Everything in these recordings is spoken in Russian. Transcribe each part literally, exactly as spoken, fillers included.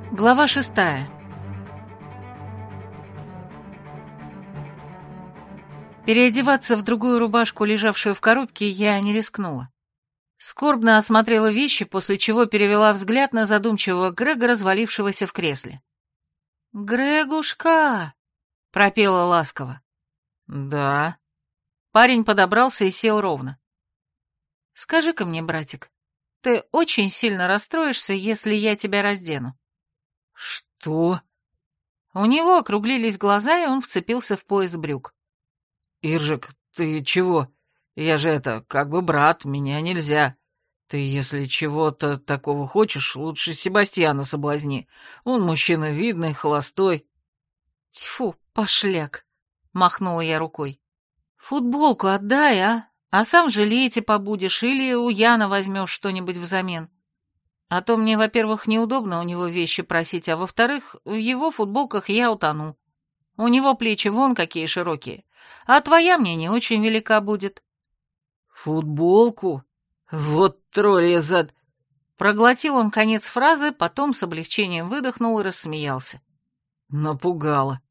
Глава шестая. Переодеваться в другую рубашку, лежавшую в коробке, я не рискнула. Скорбно осмотрела вещи, после чего перевела взгляд на задумчивого Грега, развалившегося в кресле. «Грегушка!» — пропела ласково. «Да». Парень подобрался и сел ровно. «Скажи-ка мне, братик, ты очень сильно расстроишься, если я тебя раздену?» «Что?» У него округлились глаза, и он вцепился в пояс брюк. «Иржик, ты чего? Я же это, как бы брат, меня нельзя. Ты, если чего-то такого хочешь, лучше Себастьяна соблазни. Он мужчина видный, холостой». «Тьфу, пошляк!» — махнула я рукой. «Футболку отдай, а? А сам в жилете побудешь или у Яна возьмешь что-нибудь взамен. А то мне, во-первых, неудобно у него вещи просить, а во-вторых, в его футболках я утону. У него плечи вон какие широкие, а твоя мне не очень велика будет». «Футболку? Вот троллья зад...» Проглотил он конец фразы, потом с облегчением выдохнул и рассмеялся. Напугала.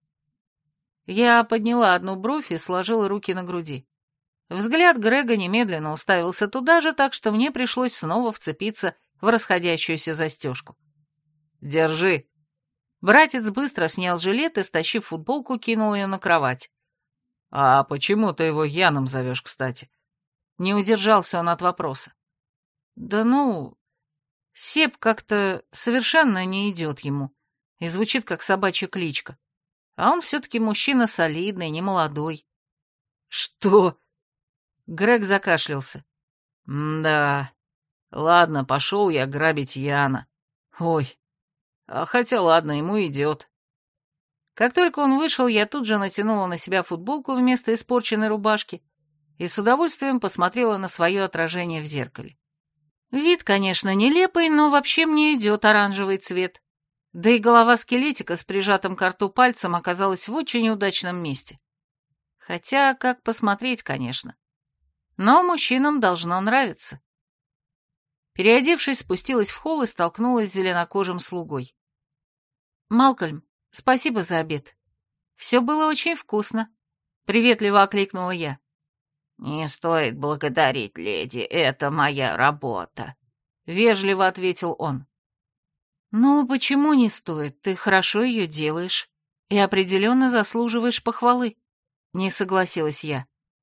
Я подняла одну бровь и сложила руки на груди. Взгляд Грега немедленно уставился туда же, так что мне пришлось снова вцепиться в расходящуюся застежку. «Держи». Братец быстро снял жилет и, стащив футболку, кинул ее на кровать. «А почему ты его Яном зовешь, кстати?» Не удержался он от вопроса. «Да ну, Сеп как-то совершенно не идет ему и звучит как собачья кличка. А он все-таки мужчина солидный, не молодой». «Что?» Грег закашлялся. «Да, ладно, пошел я грабить Яна. Ой, а хотя ладно, ему идет». Как только он вышел, я тут же натянула на себя футболку вместо испорченной рубашки и с удовольствием посмотрела на свое отражение в зеркале. Вид, конечно, нелепый, но вообще мне идет оранжевый цвет. Да и голова скелетика с прижатым к рту пальцем оказалась в очень удачном месте. Хотя, как посмотреть, конечно. Но мужчинам должно нравиться. Переодевшись, спустилась в холл и столкнулась с зеленокожим слугой. «Малкольм, спасибо за обед. Все было очень вкусно», — приветливо окликнула я. «Не стоит благодарить, леди, это моя работа», — вежливо ответил он. «Ну, почему не стоит? Ты хорошо ее делаешь и определенно заслуживаешь похвалы», — не согласилась я.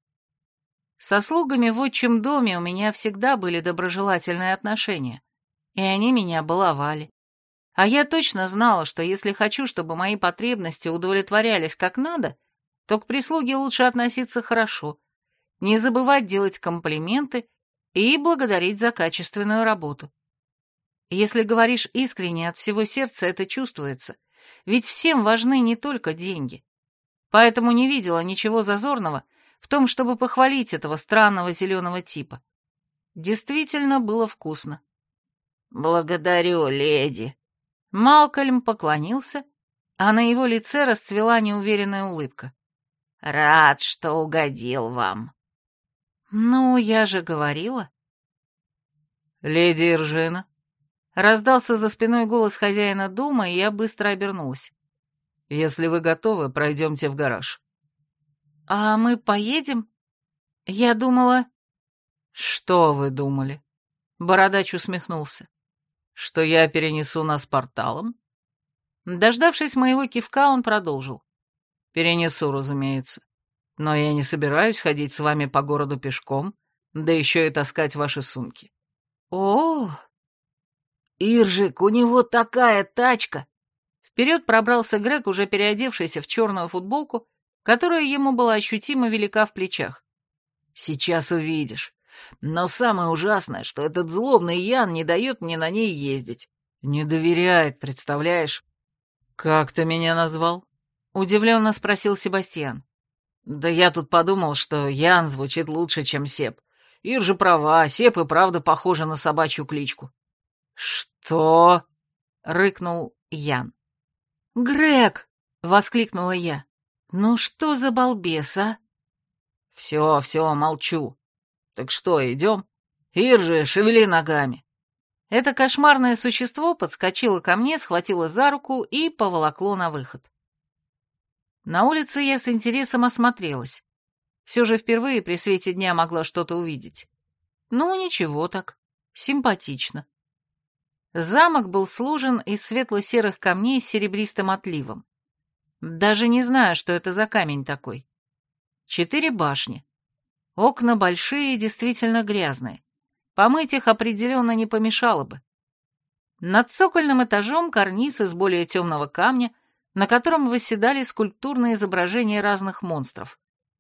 Со слугами в отчим доме у меня всегда были доброжелательные отношения, и они меня баловали. А я точно знала, что если хочу, чтобы мои потребности удовлетворялись как надо, то к прислуге лучше относиться хорошо, не забывать делать комплименты и благодарить за качественную работу. Если говоришь искренне от всего сердца, это чувствуется, ведь всем важны не только деньги. Поэтому не видела ничего зазорного в том, чтобы похвалить этого странного зеленого типа. Действительно было вкусно. «Благодарю, леди». Малкольм поклонился, а на его лице расцвела неуверенная улыбка. «Рад, что угодил вам». «Ну, я же говорила». «Леди Иржина?» Раздался за спиной голос хозяина дома, и я быстро обернулась. «Если вы готовы, пройдемте в гараж». «А мы поедем? Я думала...» «Что вы думали?» Бородач усмехнулся. «Что я перенесу нас порталом?» Дождавшись моего кивка, он продолжил. «Перенесу, разумеется. Но я не собираюсь ходить с вами по городу пешком, да еще и таскать ваши сумки». «О, Иржик, у него такая тачка!» Вперед пробрался Грег, уже переодевшийся в черную футболку, которая ему была ощутимо велика в плечах. «Сейчас увидишь. Но самое ужасное, что этот злобный Ян не дает мне на ней ездить. Не доверяет, представляешь?» «Как ты меня назвал?» — удивленно спросил Себастьян. «Да я тут подумал, что Ян звучит лучше, чем Сеп. Ир же права, Сеп и правда похожа на собачью кличку». «Что?» — рыкнул Ян. «Грег!» — воскликнула я. «Ну что за балбес, а?» «Все, все, молчу. Так что, идем? Ир же, шевели ногами». Это кошмарное существо подскочило ко мне, схватило за руку и поволокло на выход. На улице я с интересом осмотрелась. Все же впервые при свете дня могла что-то увидеть. Ну, ничего так, симпатично. Замок был сложен из светло-серых камней с серебристым отливом. Даже не знаю, что это за камень такой. Четыре башни. Окна большие и действительно грязные. Помыть их определенно не помешало бы. Над цокольным этажом карниз из более темного камня, на котором восседали скульптурные изображения разных монстров.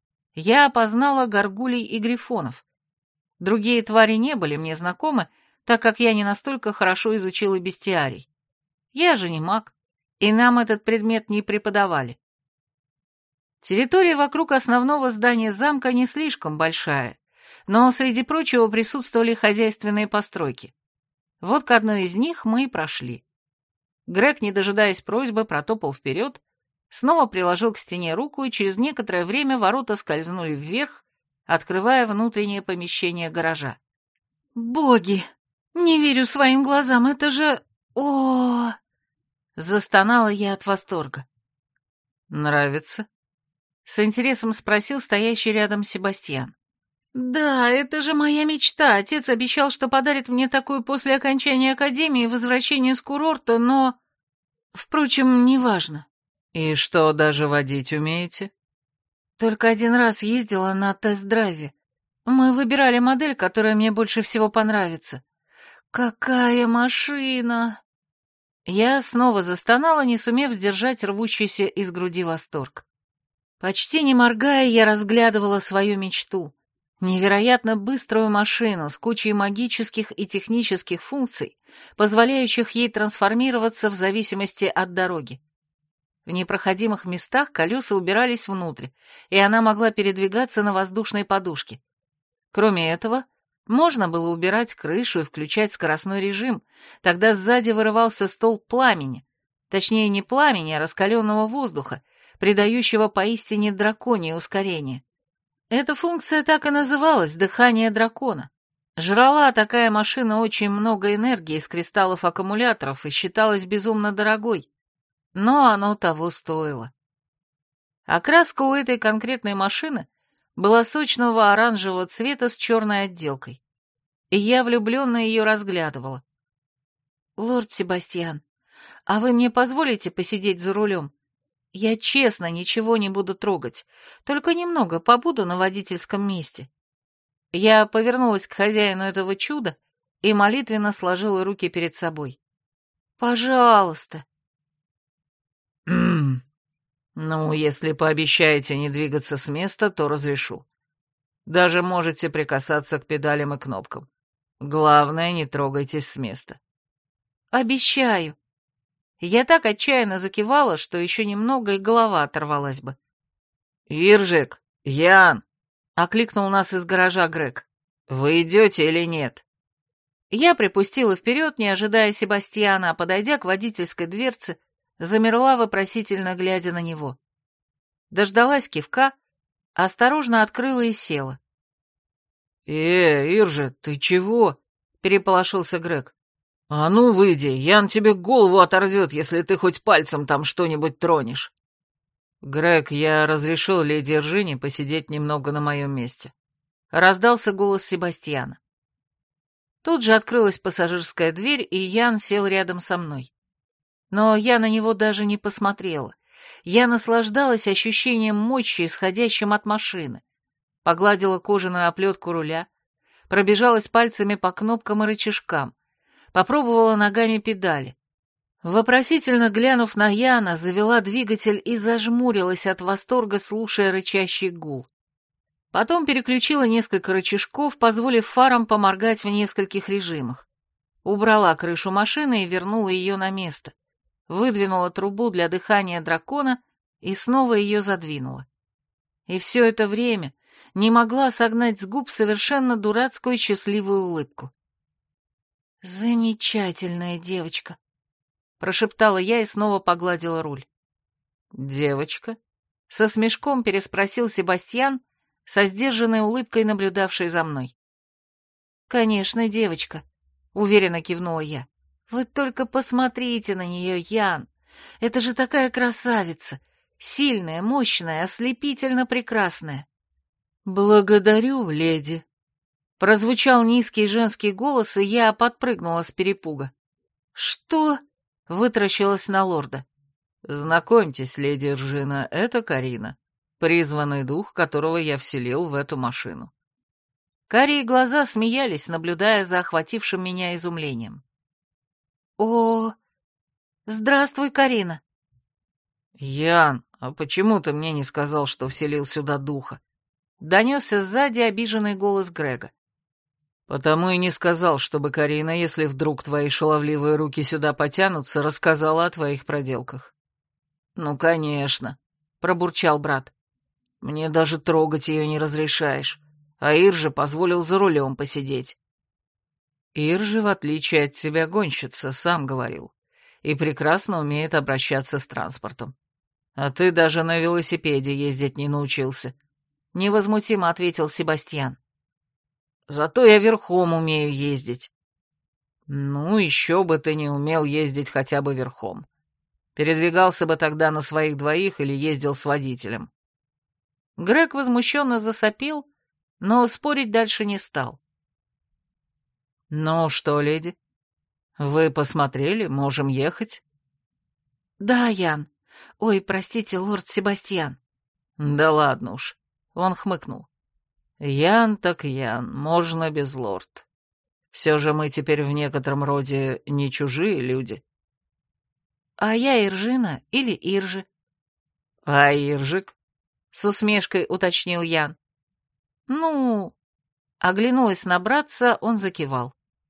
Я опознала горгулей и грифонов. Другие твари не были мне знакомы, так как я не настолько хорошо изучила бестиарий. Я же не маг, и нам этот предмет не преподавали. Территория вокруг основного здания замка не слишком большая, но среди прочего присутствовали хозяйственные постройки. Вот к одной из них мы и прошли. Грег, не дожидаясь просьбы, протопал вперед, снова приложил к стене руку, и через некоторое время ворота скользнули вверх, открывая внутреннее помещение гаража. «Боги! Не верю своим глазам, это же... о Застонала я от восторга. «Нравится?» — с интересом спросил стоящий рядом Себастьян. «Да, это же моя мечта. Отец обещал, что подарит мне такую после окончания академии и возвращения с курорта, но... Впрочем, неважно». «И что, даже водить умеете?» «Только один раз ездила на тест-драйве. Мы выбирали модель, которая мне больше всего понравится. Какая машина!» Я снова застонала, не сумев сдержать рвущийся из груди восторг. Почти не моргая, я разглядывала свою мечту. Невероятно быструю машину с кучей магических и технических функций, позволяющих ей трансформироваться в зависимости от дороги. В непроходимых местах колеса убирались внутрь, и она могла передвигаться на воздушной подушке. Кроме этого, можно было убирать крышу и включать скоростной режим, тогда сзади вырывался столб пламени, точнее не пламени, а раскаленного воздуха, придающего поистине драконье ускорение. Эта функция так и называлась «дыхание дракона». Жрала такая машина очень много энергии из кристаллов аккумуляторов и считалась безумно дорогой, но оно того стоило. Окраска у этой конкретной машины была сочного оранжевого цвета с черной отделкой, и я влюбленно ее разглядывала. «Лорд Себастьян, а вы мне позволите посидеть за рулем? Я честно ничего не буду трогать, только немного побуду на водительском месте». Я повернулась к хозяину этого чуда и молитвенно сложила руки перед собой. «Пожалуйста». «М-м, ну, если пообещаете не двигаться с места, то разрешу. Даже можете прикасаться к педалям и кнопкам. Главное, не трогайтесь с места». «Обещаю». Я так отчаянно закивала, что еще немного и голова оторвалась бы. «Иржик, Ян!» — окликнул нас из гаража Грег. «Вы идете или нет?» Я припустила вперед, не ожидая Себастьяна, а подойдя к водительской дверце, замерла, вопросительно глядя на него. Дождалась кивка, осторожно открыла и села. «Э, Иржи, ты чего?» — переполошился Грег. «А ну, выйди, Ян тебе голову оторвет, если ты хоть пальцем там что-нибудь тронешь». «Грег, я разрешил леди Иржине посидеть немного на моем месте». Раздался голос Себастьяна. Тут же открылась пассажирская дверь, и Ян сел рядом со мной. Но я на него даже не посмотрела. Я наслаждалась ощущением мощи, исходящим от машины. Погладила кожаную оплетку руля, пробежалась пальцами по кнопкам и рычажкам, попробовала ногами педали. Вопросительно глянув на Яна, завела двигатель и зажмурилась от восторга, слушая рычащий гул. Потом переключила несколько рычажков, позволив фарам поморгать в нескольких режимах. Убрала крышу машины и вернула ее на место. Выдвинула трубу для дыхания дракона и снова ее задвинула. И все это время не могла согнать с губ совершенно дурацкую счастливую улыбку. «Замечательная девочка», — прошептала я и снова погладила руль. «Девочка?» — со смешком переспросил Себастьян, со сдержанной улыбкой наблюдавший за мной. «Конечно, девочка. уверенно кивнула я. «Вы только посмотрите на нее, Ян. Это же такая красавица. Сильная, мощная, ослепительно прекрасная». «Благодарю, леди». Прозвучал низкий женский голос, и я подпрыгнула с перепуга. «Что?» — вытаращилась на лорда. «Знакомьтесь, леди Эржина, это Карина, призванный дух, которого я вселил в эту машину». Карие глаза смеялись, наблюдая за охватившим меня изумлением. «О, здравствуй, Карина!» «Ян, а почему ты мне не сказал, что вселил сюда духа?» — донесся сзади обиженный голос Грега. «Потому и не сказал, чтобы Карина, если вдруг твои шаловливые руки сюда потянутся, рассказала о твоих проделках». «Ну, конечно», — пробурчал брат. «Мне даже трогать ее не разрешаешь, а Ирже позволил за рулем посидеть». «Иржи, в отличие от тебя, гонщица, сам говорил, и прекрасно умеет обращаться с транспортом. А ты даже на велосипеде ездить не научился», — невозмутимо ответил Себастьян. «Зато я верхом умею ездить». «Ну, еще бы ты не умел ездить хотя бы верхом. Передвигался бы тогда на своих двоих или ездил с водителем». Грег возмущенно засопел, но спорить дальше не стал. «Ну что, леди, вы посмотрели, можем ехать?» «Да, Ян. Ой, простите, лорд Себастьян». «Да ладно уж», — он хмыкнул. «Ян так Ян, можно без лорд. Все же мы теперь в некотором роде не чужие люди». «А я Иржина или Иржи?» «А Иржик?» — с усмешкой уточнил Ян. «Ну...» — оглянулась на братца, он закивал.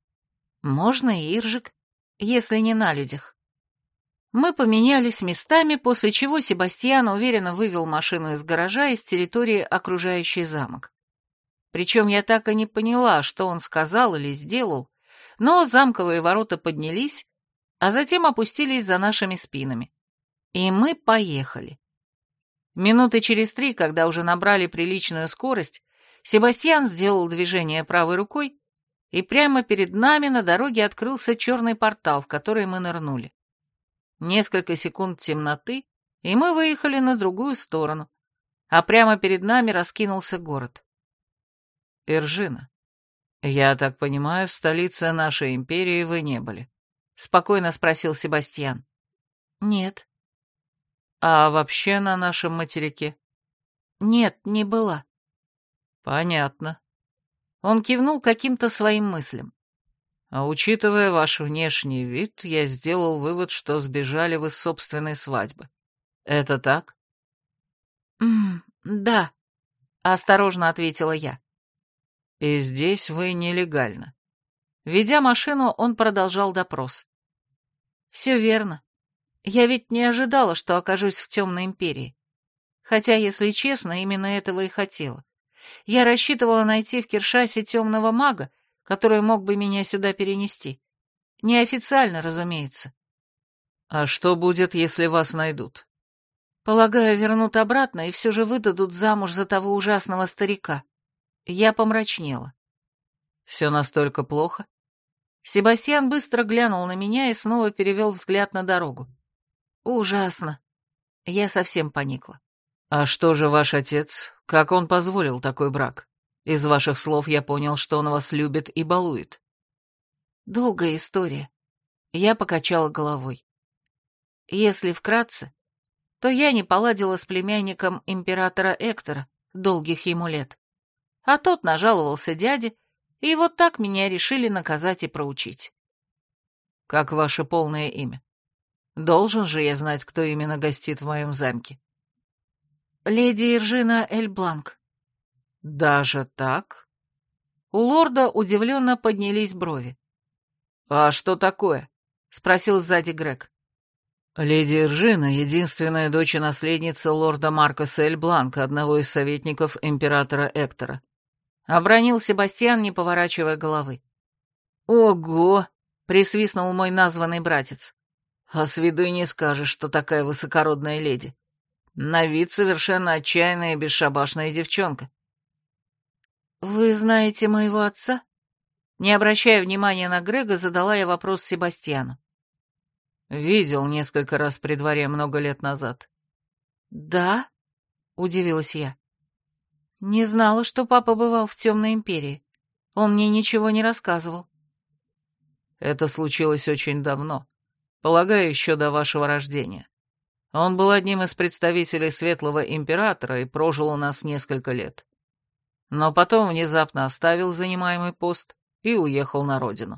«Можно и Иржик, если не на людях». Мы поменялись местами, после чего Себастьян уверенно вывел машину из гаража и с территории, окружающей замок. Причем я так и не поняла, что он сказал или сделал, но замковые ворота поднялись, а затем опустились за нашими спинами. И мы поехали. Минуты через три, когда уже набрали приличную скорость, Себастьян сделал движение правой рукой, и прямо перед нами на дороге открылся черный портал, в который мы нырнули. Несколько секунд темноты, и мы выехали на другую сторону, а прямо перед нами раскинулся город. «Эржина, я так понимаю, в столице нашей империи вы не были?» — спокойно спросил Себастьян. «Нет». «А вообще на нашем материке?» «Нет, не была». «Понятно». Он кивнул каким-то своим мыслям. «А учитывая ваш внешний вид, я сделал вывод, что сбежали вы с собственной свадьбы. Это так?» «М-м, да», — осторожно ответила я. «И здесь вы нелегально». Ведя машину, он продолжал допрос. «Все верно. Я ведь не ожидала, что окажусь в Темной Империи. Хотя, если честно, именно этого и хотела. Я рассчитывала найти в Киршасе темного мага, который мог бы меня сюда перенести. Неофициально, разумеется». «А что будет, если вас найдут?» «Полагаю, вернут обратно и все же выдадут замуж за того ужасного старика». Я помрачнела. «Все настолько плохо?» Себастьян быстро глянул на меня и снова перевел взгляд на дорогу. «Ужасно». Я совсем поникла. «А что же ваш отец? Как он позволил такой брак? Из ваших слов я понял, что он вас любит и балует». «Долгая история». Я покачала головой. Если вкратце, то я не поладила с племянником императора Эктора долгих ему лет. А тот нажаловался дяде, и вот так меня решили наказать и проучить. «Как ваше полное имя? Должен же я знать, кто именно гостит в моем замке». «Леди Иржина Эль-Бланк». «Даже так?» У лорда удивленно поднялись брови. «А что такое?» — спросил сзади Грег. «Леди Иржина — единственная дочь и наследница лорда Маркоса Эль-Бланка, одного из советников императора Эктора». Обронил Себастьян, не поворачивая головы. «Ого!» — присвистнул мой названный братец. «А с виду и не скажешь, что такая высокородная леди. На вид совершенно отчаянная и бесшабашная девчонка». «Вы знаете моего отца?» Не обращая внимания на Грега, задала я вопрос Себастьяну. Видел несколько раз при дворе много лет назад. Да? Удивилась я. Не знала, что папа бывал в Темной Империи. Он мне ничего не рассказывал. Это случилось очень давно, полагаю, еще до вашего рождения. Он был одним из представителей Светлого Императора и прожил у нас несколько лет. Но потом внезапно оставил занимаемый пост и уехал на родину.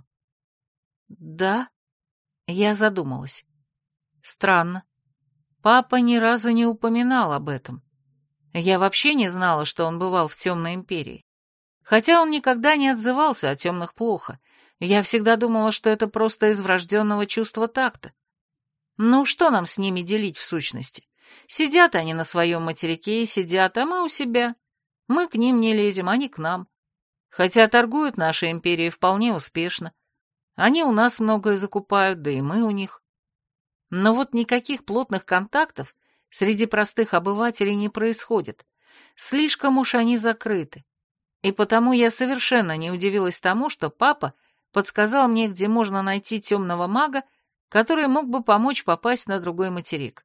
Да? Я задумалась. Странно. Папа ни разу не упоминал об этом. Я вообще не знала, что он бывал в Темной Империи. Хотя он никогда не отзывался о темных плохо. Я всегда думала, что это просто из врожденного чувства такта. Ну, что нам с ними делить в сущности? Сидят они на своем материке и сидят, а мы у себя. Мы к ним не лезем, они к нам. Хотя торгуют наши империи вполне успешно. Они у нас многое закупают, да и мы у них. Но вот никаких плотных контактов среди простых обывателей не происходит. Слишком уж они закрыты. И потому я совершенно не удивилась тому, что папа подсказал мне, где можно найти темного мага, который мог бы помочь попасть на другой материк.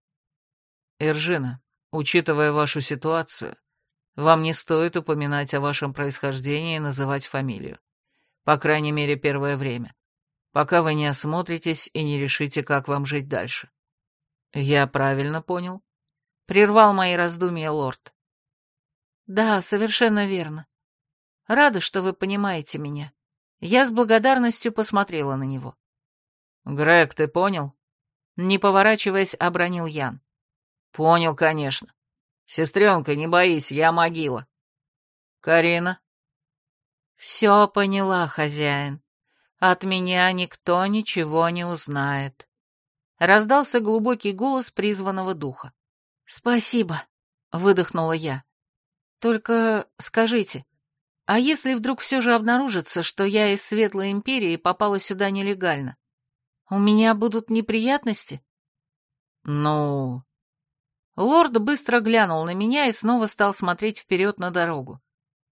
Эржина, учитывая вашу ситуацию, вам не стоит упоминать о вашем происхождении и называть фамилию. По крайней мере, первое время. Пока вы не осмотритесь и не решите, как вам жить дальше. Я правильно понял? Прервал мои раздумья лорд. Да, совершенно верно. Рада, что вы понимаете меня. Я с благодарностью посмотрела на него. Грег, ты понял? Не поворачиваясь, обронил Ян. Понял, конечно. Сестренка, не боись, я могила. Карина? Все поняла, хозяин. От меня никто ничего не узнает. Раздался глубокий голос призванного духа. Спасибо, выдохнула я. Только скажите, а если вдруг все же обнаружится, что я из Светлой Империи попала сюда нелегально, у меня будут неприятности? Ну... Лорд быстро глянул на меня и снова стал смотреть вперед на дорогу.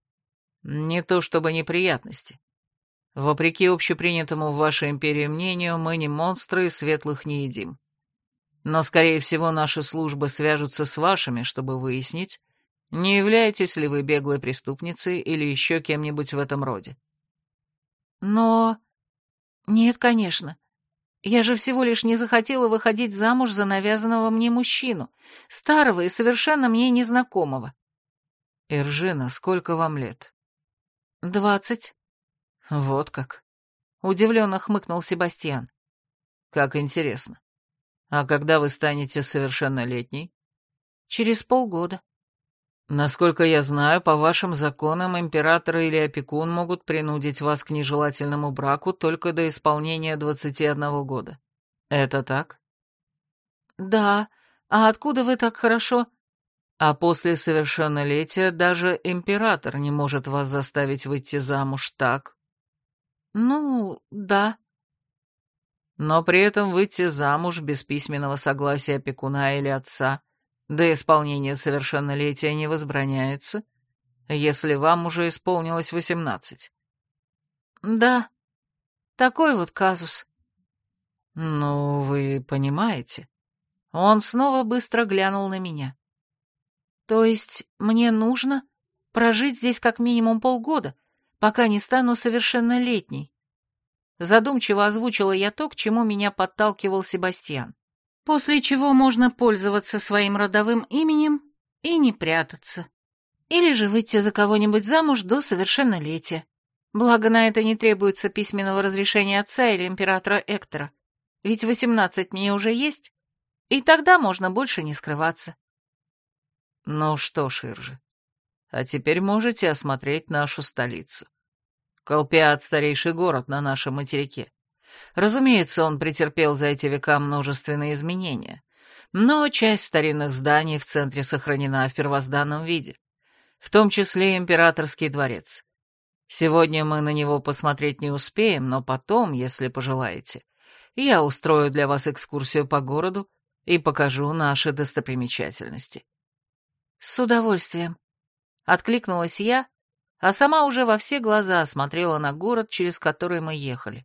Не то чтобы неприятности. Вопреки общепринятому в вашей империи мнению, мы не монстры и светлых не едим. Но, скорее всего, наши службы свяжутся с вашими, чтобы выяснить, не являетесь ли вы беглой преступницей или еще кем-нибудь в этом роде. Но... Нет, конечно. Я же всего лишь не захотела выходить замуж за навязанного мне мужчину, старого и совершенно мне незнакомого. Эржина, сколько вам лет? Двадцать. Вот как. Удивленно хмыкнул Себастьян. Как интересно. А когда вы станете совершеннолетней? Через полгода. Насколько я знаю, по вашим законам император или опекун могут принудить вас к нежелательному браку только до исполнения двадцати одного года. Это так? Да. А откуда вы так хорошо... А после совершеннолетия даже император не может вас заставить выйти замуж, так? Ну, да. Но при этом выйти замуж без письменного согласия опекуна или отца до исполнения совершеннолетия не возбраняется, если вам уже исполнилось восемнадцать. Да, такой вот казус. Ну, вы понимаете. Он снова быстро глянул на меня. То есть мне нужно прожить здесь как минимум полгода, пока не стану совершеннолетней. Задумчиво озвучила я то, к чему меня подталкивал Себастьян. После чего можно пользоваться своим родовым именем и не прятаться. Или же выйти за кого-нибудь замуж до совершеннолетия. Благо, на это не требуется письменного разрешения отца или императора Эктора. Ведь восемнадцать мне уже есть, и тогда можно больше не скрываться. Ну что ж, Иржи, а теперь можете осмотреть нашу столицу. Колпиад — старейший город на нашем материке. Разумеется, он претерпел за эти века множественные изменения, но часть старинных зданий в центре сохранена в первозданном виде, в том числе императорский дворец. Сегодня мы на него посмотреть не успеем, но потом, если пожелаете, я устрою для вас экскурсию по городу и покажу наши достопримечательности. С удовольствием. Откликнулась я, а сама уже во все глаза смотрела на город, через который мы ехали.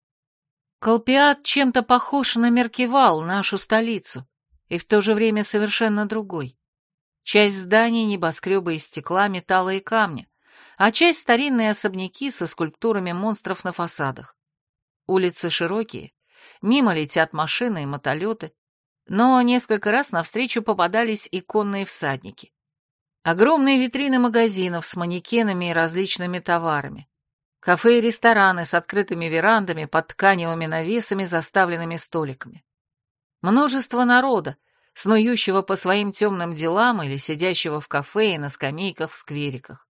Колпиат чем-то похож на Меркивал, нашу столицу, и в то же время совершенно другой. Часть зданий — небоскребы из стекла, металла и камня, а часть — старинные особняки со скульптурами монстров на фасадах. Улицы широкие, мимо летят машины и мотолеты, но несколько раз навстречу попадались и конные всадники. Огромные витрины магазинов с манекенами и различными товарами. Кафе и рестораны с открытыми верандами под тканевыми навесами, заставленными столиками. Множество народа, снующего по своим темным делам или сидящего в кафе и на скамейках в сквериках.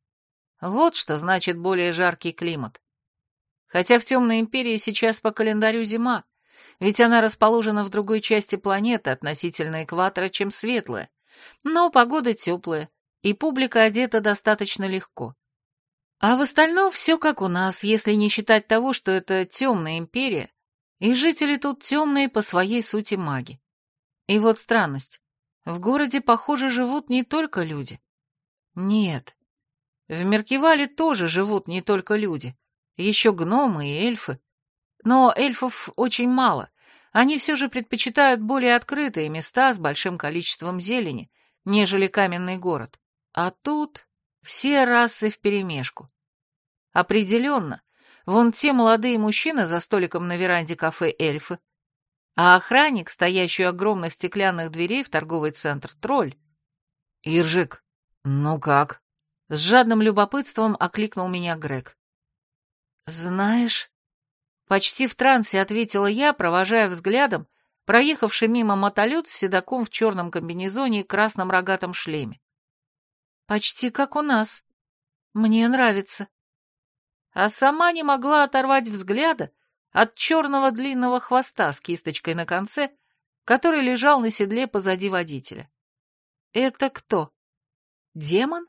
Вот что значит более жаркий климат. Хотя в Темной Империи сейчас по календарю зима, ведь она расположена в другой части планеты относительно экватора, чем Светлая, но погода теплая, и публика одета достаточно легко. А в остальном все как у нас, если не считать того, что это Темная Империя, и жители тут темные по своей сути маги. И вот странность. В городе, похоже, живут не только люди. Нет. В Меркивале тоже живут не только люди. Еще гномы и эльфы. Но эльфов очень мало. Они все же предпочитают более открытые места с большим количеством зелени, нежели каменный город. А тут все расы вперемешку. Определенно, вон те молодые мужчины за столиком на веранде кафе эльфы, а охранник, стоящий у огромных стеклянных дверей в торговый центр, тролль. «Иржик, ну как?» С жадным любопытством окликнул меня Грег. «Знаешь...» Почти в трансе ответила я, провожая взглядом проехавший мимо мотолет с седаком в черном комбинезоне и красном рогатом шлеме. «Почти как у нас. Мне нравится». А сама не могла оторвать взгляда от черного длинного хвоста с кисточкой на конце, который лежал на седле позади водителя. «Это кто? Демон?»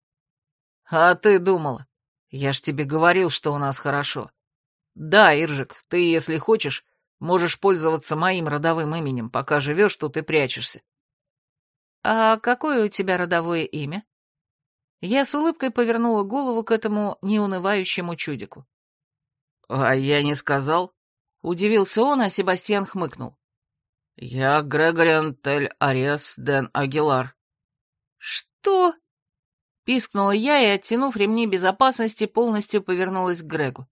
«А ты думала? Я ж тебе говорил, что у нас хорошо. Да, Иржик, ты, если хочешь, можешь пользоваться моим родовым именем, пока живешь тут и прячешься». «А какое у тебя родовое имя?» Я с улыбкой повернула голову к этому неунывающему чудику. «А я не сказал?» Удивился он, а Себастьян хмыкнул. «Я Грегориан Тель Ариас Ден Агилар». «Что?» — пискнула я и, оттянув ремни безопасности, полностью повернулась к Грегу.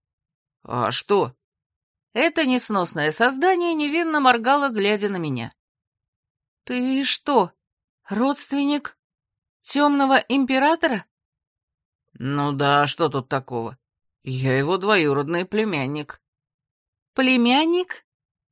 «А что?» Это несносное создание невинно моргало, глядя на меня. «Ты что, родственник темного императора?» «Ну да, что тут такого? Я его двоюродный племянник». «Племянник?»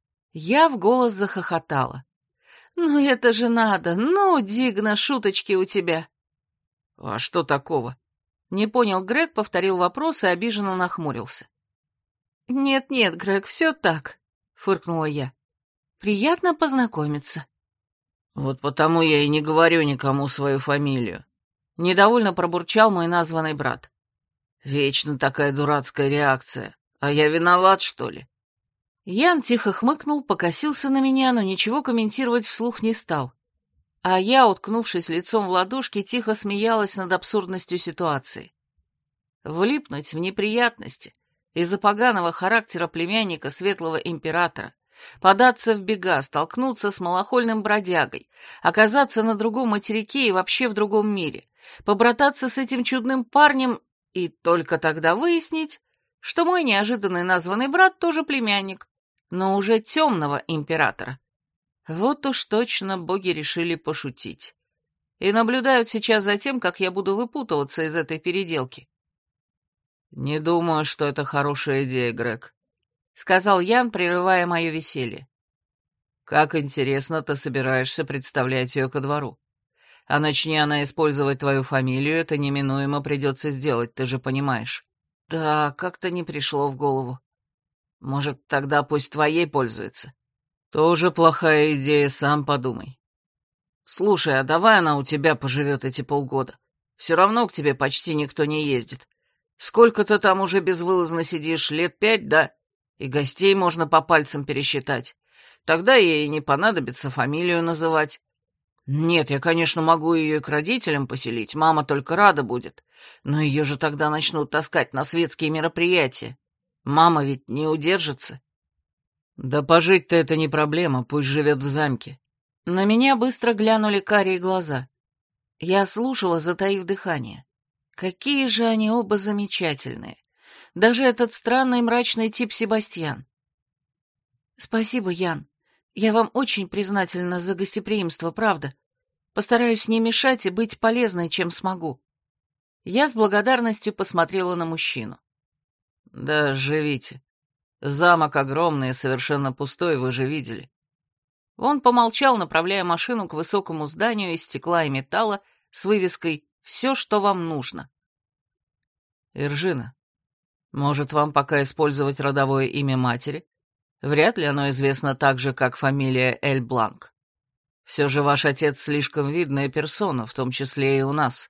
Я в голос захохотала. «Ну это же надо, ну, Дигна, шуточки у тебя». «А что такого?» Не понял Грег, повторил вопрос и обиженно нахмурился. «Нет-нет, Грег, все так», — фыркнула я. «Приятно познакомиться». «Вот потому я и не говорю никому свою фамилию», — недовольно пробурчал мой названный брат. «Вечно такая дурацкая реакция. А я виноват, что ли?» Ян тихо хмыкнул, покосился на меня, но ничего комментировать вслух не стал. А я, уткнувшись лицом в ладошки, тихо смеялась над абсурдностью ситуации. Влипнуть в неприятности из-за поганого характера племянника светлого императора, податься в бега, столкнуться с малохольным бродягой, оказаться на другом материке и вообще в другом мире, побрататься с этим чудным парнем и только тогда выяснить, что мой неожиданный названный брат тоже племянник, но уже темного императора. Вот уж точно боги решили пошутить. И наблюдают сейчас за тем, как я буду выпутываться из этой переделки. «Не думаю, что это хорошая идея, Грег», — сказал Ян, прерывая мое веселье. «Как интересно ты собираешься представлять ее ко двору. А начни она использовать твою фамилию, это неминуемо придется сделать, ты же понимаешь». «Да, как-то не пришло в голову. Может, тогда пусть твоей пользуется. Тоже плохая идея, сам подумай. Слушай, а давай она у тебя поживет эти полгода. Все равно к тебе почти никто не ездит. Сколько ты там уже безвылазно сидишь, лет пять, да? И гостей можно по пальцам пересчитать. Тогда ей не понадобится фамилию называть. Нет, я, конечно, могу ее и к родителям поселить, мама только рада будет. Но ее же тогда начнут таскать на светские мероприятия. Мама ведь не удержится. Да пожить-то это не проблема, пусть живет в замке. На меня быстро глянули карие глаза. Я слушала, затаив дыхание. Какие же они оба замечательные. Даже этот странный мрачный тип Себастьян. Спасибо, Ян. Я вам очень признательна за гостеприимство, правда. Постараюсь не мешать и быть полезной, чем смогу. Я с благодарностью посмотрела на мужчину. Да, живите. Замок огромный и совершенно пустой, вы же видели. Он помолчал, направляя машину к высокому зданию из стекла и металла с вывеской «Все, что вам нужно». Иржина, может, вам пока использовать родовое имя матери? Вряд ли оно известно так же, как фамилия Эль Бланк. Все же ваш отец слишком видная персона, в том числе и у нас.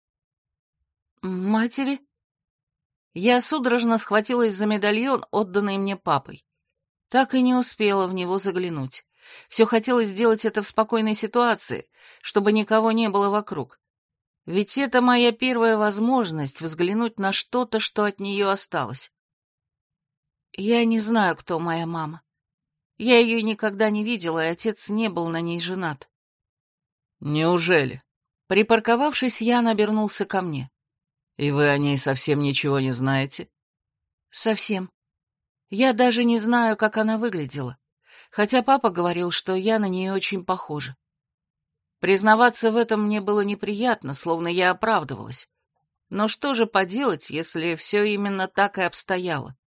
Матери? Я судорожно схватилась за медальон, отданный мне папой. Так и не успела в него заглянуть. Все хотелось сделать это в спокойной ситуации, чтобы никого не было вокруг. Ведь это моя первая возможность взглянуть на что-то, что от нее осталось. Я не знаю, кто моя мама. Я ее никогда не видела, и отец не был на ней женат. Неужели? Припарковавшись, Ян обернулся ко мне. И вы о ней совсем ничего не знаете? Совсем. Я даже не знаю, как она выглядела, хотя папа говорил, что я на нее очень похожа. Признаваться в этом мне было неприятно, словно я оправдывалась. Но что же поделать, если все именно так и обстояло?